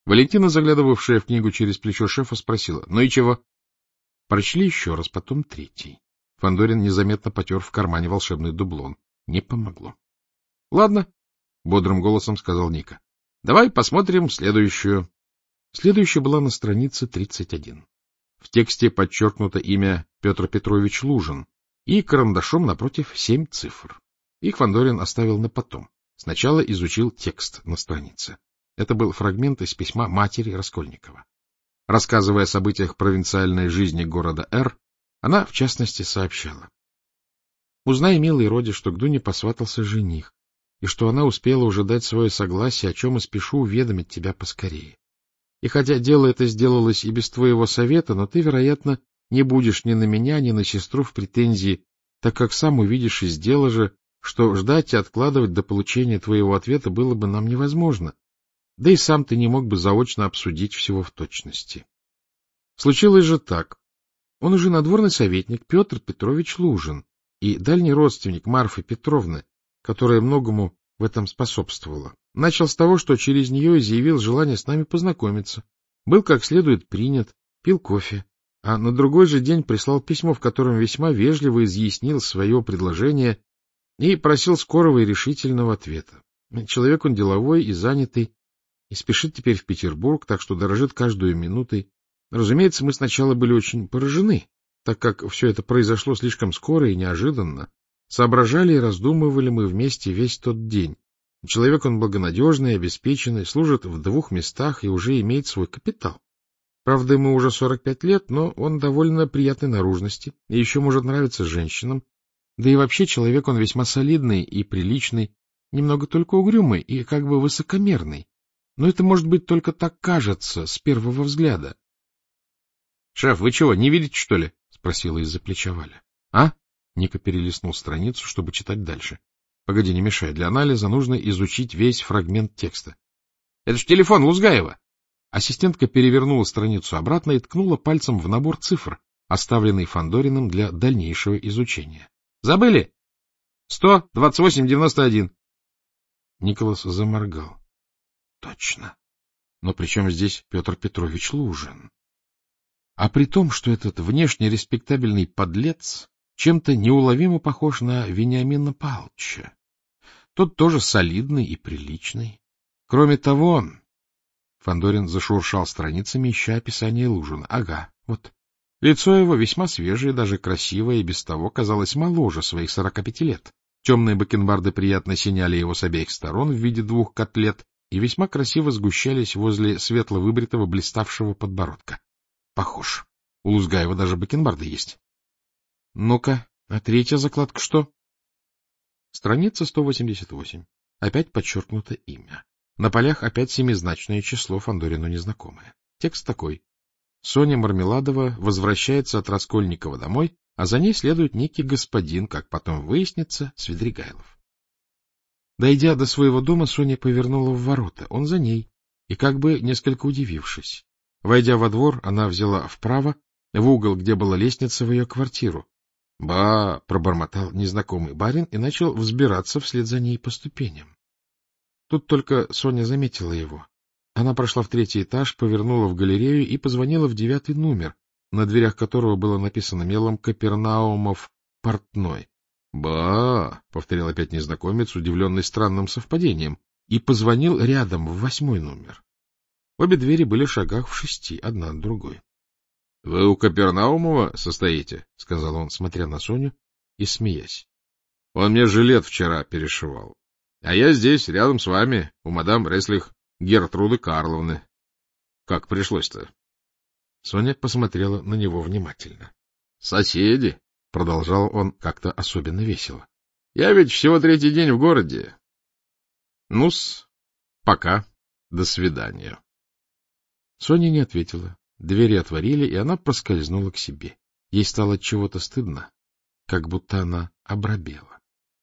Валентина, заглядывавшая в книгу через плечо шефа, спросила: — Ну и чего? Прочли еще раз, потом третий. Фандорин незаметно потер в кармане волшебный дублон. Не помогло. — Ладно, — бодрым голосом сказал Ника. — Давай посмотрим следующую. Следующая была на странице 31. В тексте подчеркнуто имя Петр Петрович Лужин и карандашом напротив 7 цифр. Их Фандорин оставил на потом. Сначала изучил текст на странице. Это был фрагмент из письма матери Раскольникова. Рассказывая о событиях провинциальной жизни города Р, она, в частности, сообщала: «Узнай, милый Роди, что к Дуне посватался жених, и что она успела уже дать свое согласие, о чем и спешу уведомить тебя поскорее. И хотя дело это сделалось и без твоего совета, но ты, вероятно, не будешь ни на меня, ни на сестру в претензии, так как сам увидишь из дела же, что ждать и откладывать до получения твоего ответа было бы нам невозможно, да и сам ты не мог бы заочно обсудить всего в точности. Случилось же так. Он уже надворный советник Петр Петрович Лужин и дальний родственник Марфы Петровны, которая многому в этом способствовала. Начал с того, что через нее изъявил желание с нами познакомиться, был как следует принят, пил кофе, а на другой же день прислал письмо, в котором весьма вежливо изъяснил свое предложение и просил скорого и решительного ответа. Человек он деловой и занятый, и спешит теперь в Петербург, так что дорожит каждую минутой. Разумеется, мы сначала были очень поражены, так как все это произошло слишком скоро и неожиданно. Соображали и раздумывали мы вместе весь тот день. Человек он благонадежный, обеспеченный, служит в 2 местах и уже имеет свой капитал. Правда, ему уже 45 лет, но он довольно приятной наружности и еще может нравиться женщинам. Да и вообще человек он весьма солидный и приличный, немного только угрюмый и как бы высокомерный. Но это, может быть, только так кажется с первого взгляда. — Шеф, вы чего, не видите, что ли? — спросила из-за плеча Валя. — А? — Ника перелистнул страницу, чтобы читать дальше. — Погоди, не мешай. Для анализа нужно изучить весь фрагмент текста. — Это ж телефон Лузгаева! Ассистентка перевернула страницу обратно и ткнула пальцем в набор цифр, оставленный Фандориным для дальнейшего изучения. — Забыли? 128,91. Николас заморгал. — Точно. Но при чем здесь Петр Петрович Лужин? А при том, что этот внешне респектабельный подлец чем-то неуловимо похож на Вениамина Павловича. Тот тоже солидный и приличный. Кроме того... Фандорин зашуршал страницами, ища описание Лужина. Ага, вот. Лицо его весьма свежее, даже красивое, и без того казалось моложе своих 45 лет. Темные бакенбарды приятно синяли его с обеих сторон в виде 2 котлет и весьма красиво сгущались возле светло выбритого блиставшего подбородка. Похож. У Лузгаева даже бакенбарды есть. Ну-ка, а 3-я закладка что? Страница 188. Опять подчеркнуто имя. На полях опять семизначное число, Фандорину незнакомое. Текст такой. Соня Мармеладова возвращается от Раскольникова домой, а за ней следует некий господин, как потом выяснится, Свидригайлов. Дойдя до своего дома, Соня повернула в ворота, он за ней, и как бы несколько удивившись. Войдя во двор, она взяла вправо, в угол, где была лестница, в ее квартиру. «Ба!» — пробормотал незнакомый барин и начал взбираться вслед за ней по ступеням. Тут только Соня заметила его. Она прошла в 3-й этаж, повернула в галерею и позвонила в 9-й номер, на дверях которого было написано мелом «Капернаумов портной». «Ба!» — повторил опять незнакомец, удивленный странным совпадением, и позвонил рядом в 8-й номер. Обе двери были в шагах в 6, одна от другой. — Вы у Капернаумова состоите? — сказал он, смотря на Соню и смеясь. — Он мне жилет вчера перешивал. А я здесь, рядом с вами, у мадам Реслих Гертруды Карловны. Как пришлось-то? Соня посмотрела на него внимательно. — Соседи, — продолжал он как-то особенно весело. — Я ведь всего 3-й день в городе. Ну-с, пока, до свидания. Соня не ответила. Двери отворили, и она проскользнула к себе. Ей стало чего-то стыдно, как будто она обрабела.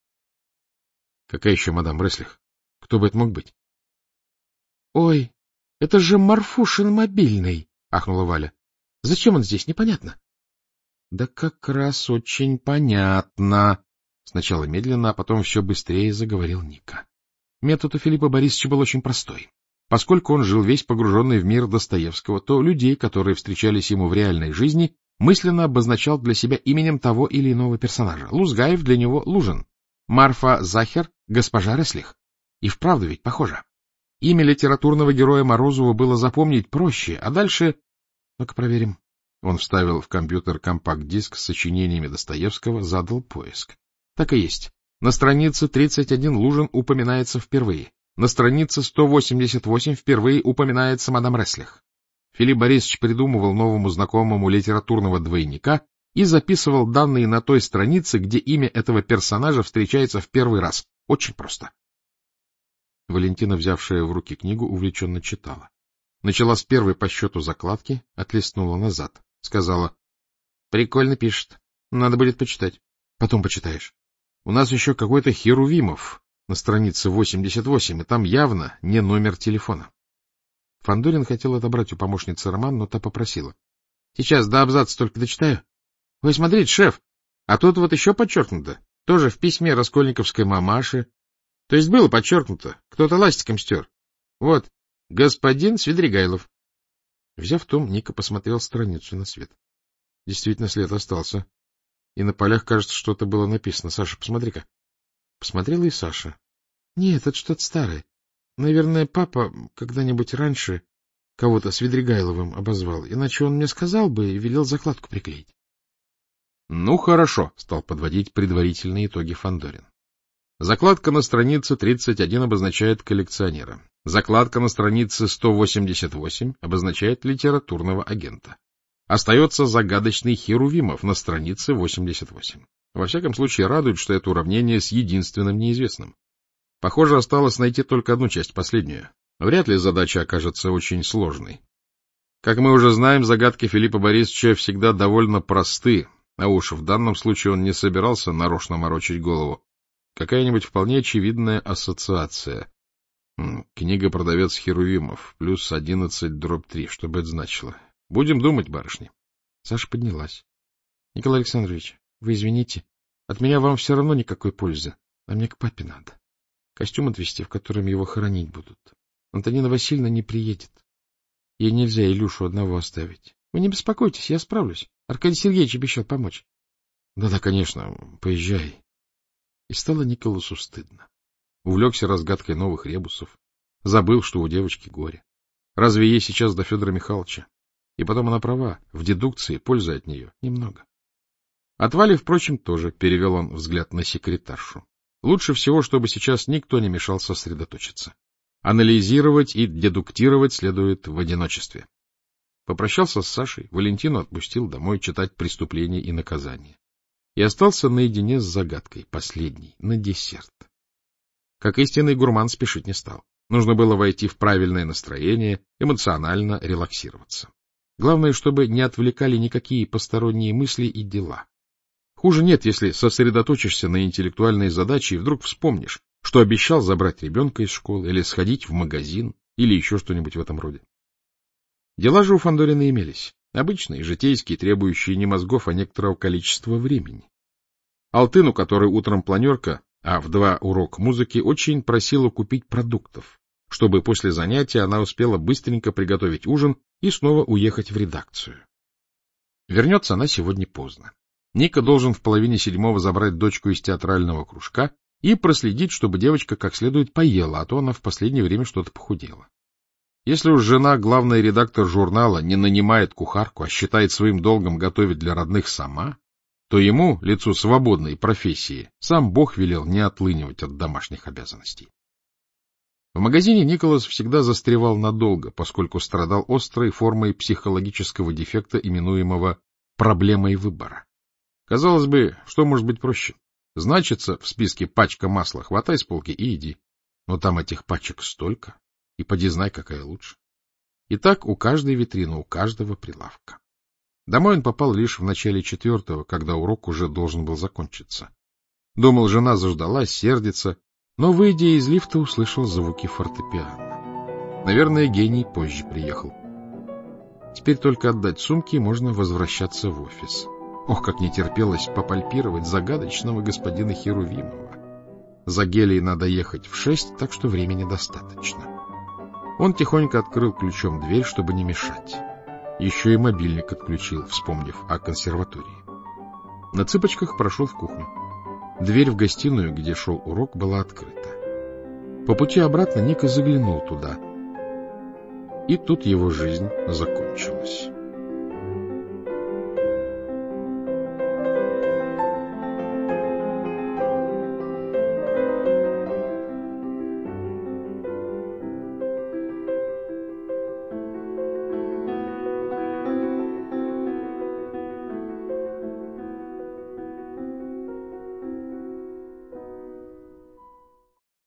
— Какая еще мадам Реслих? Кто бы это мог быть? — Ой, это же Марфушин мобильный! — ахнула Валя. — Зачем он здесь, непонятно. — Да как раз очень понятно. Сначала медленно, а потом все быстрее заговорил Ника. Метод у Филиппа Борисовича был очень простой. Поскольку он жил весь погруженный в мир Достоевского, то людей, которые встречались ему в реальной жизни, мысленно обозначал для себя именем того или иного персонажа. Лузгаев для него Лужин, Марфа Захер — госпожа Реслих. И вправду ведь похоже. Имя литературного героя Морозова было запомнить проще, а дальше... Ну-ка проверим. Он вставил в компьютер компакт-диск с сочинениями Достоевского, задал поиск. Так и есть. На странице 31 Лужин упоминается впервые. На странице 188 впервые упоминается мадам Реслих. Филипп Борисович придумывал новому знакомому литературного двойника и записывал данные на той странице, где имя этого персонажа встречается в первый раз. Очень просто. Валентина, взявшая в руки книгу, увлеченно читала. Начала с первой по счету закладки, отлистнула назад. Сказала: — Прикольно пишет. Надо будет почитать. Потом почитаешь. У нас еще какой-то Херувимов на странице 88, и там явно не номер телефона. Фандорин хотел отобрать у помощницы роман, но та попросила: — Сейчас до абзаца только дочитаю. — Вы смотрите, шеф, а тут вот еще подчеркнуто. Тоже в письме раскольниковской мамаши. То есть было подчеркнуто. Кто-то ластиком стер. Вот, господин Свидригайлов. Взяв том, Ника посмотрел страницу на свет. Действительно, след остался. И на полях, кажется, что-то было написано. Саша, посмотри-ка. Посмотрела и Саша. Нет, это что-то старое. Наверное, папа когда-нибудь раньше кого-то Свидригайловым обозвал. Иначе он мне сказал бы и велел закладку приклеить. — Ну, хорошо, — стал подводить предварительные итоги Фандорин. Закладка на странице 31 обозначает коллекционера. Закладка на странице 188 обозначает литературного агента. Остается загадочный Херувимов на странице 88. Во всяком случае, радует, что это уравнение с единственным неизвестным. Похоже, осталось найти только одну часть, последнюю. Вряд ли задача окажется очень сложной. Как мы уже знаем, загадки Филиппа Борисовича всегда довольно просты, а уж в данном случае он не собирался нарочно морочить голову. Какая-нибудь вполне очевидная ассоциация. Книга «Продавец Херувимов» плюс 11/3. Что бы это значило? Будем думать, барышни. Саша поднялась. — Николай Александрович, вы извините, от меня вам все равно никакой пользы, а мне к папе надо. Костюм отвезти, в котором его хоронить будут. Антонина Васильевна не приедет. Ей нельзя Илюшу одного оставить. Вы не беспокойтесь, я справлюсь. Аркадий Сергеевич обещал помочь. Да-да, конечно, поезжай. И стало Николасу стыдно. Увлекся разгадкой новых ребусов. Забыл, что у девочки горе. Разве ей сейчас до Федора Михайловича? И потом она права, в дедукции пользы от нее немного. От Вали, впрочем, тоже перевел он взгляд на секретаршу. Лучше всего, чтобы сейчас никто не мешал сосредоточиться. Анализировать и дедуктировать следует в одиночестве. Попрощался с Сашей, Валентину отпустил домой читать «Преступление и наказание». И остался наедине с загадкой, последней, на десерт. Как истинный гурман спешить не стал. Нужно было войти в правильное настроение, эмоционально релаксироваться. Главное, чтобы не отвлекали никакие посторонние мысли и дела. Хуже нет, если сосредоточишься на интеллектуальной задаче и вдруг вспомнишь, что обещал забрать ребенка из школы или сходить в магазин, или еще что-нибудь в этом роде. Дела же у Фандорина имелись. Обычные, житейские, требующие не мозгов, а некоторого количества времени. Алтыну, который утром планерка, а в 2 урок музыки, очень просила купить продуктов, чтобы после занятия она успела быстренько приготовить ужин и снова уехать в редакцию. Вернется она сегодня поздно. Ника должен в 6:30 забрать дочку из театрального кружка и проследить, чтобы девочка как следует поела, а то она в последнее время что-то похудела. Если уж жена, главный редактор журнала, не нанимает кухарку, а считает своим долгом готовить для родных сама, то ему, лицу свободной профессии, сам Бог велел не отлынивать от домашних обязанностей. В магазине Николас всегда застревал надолго, поскольку страдал острой формой психологического дефекта, именуемого проблемой выбора. Казалось бы, что может быть проще? Значится в списке пачка масла, хватай с полки и иди. Но там этих пачек столько, и поди знай, какая лучше. И так у каждой витрины, у каждого прилавка. Домой он попал лишь в начале 4-го, когда урок уже должен был закончиться. Думал, жена заждалась, сердится, но, выйдя из лифта, услышал звуки фортепиано. Наверное, гений позже приехал. Теперь только отдать сумки, и можно возвращаться в офис. Ох, как не терпелось попальпировать загадочного господина Херувимова. За Гелией надо ехать в 6, так что времени достаточно. Он тихонько открыл ключом дверь, чтобы не мешать. Еще и мобильник отключил, вспомнив о консерватории. На цыпочках прошел в кухню. Дверь в гостиную, где шел урок, была открыта. По пути обратно Ника заглянул туда. И тут его жизнь закончилась.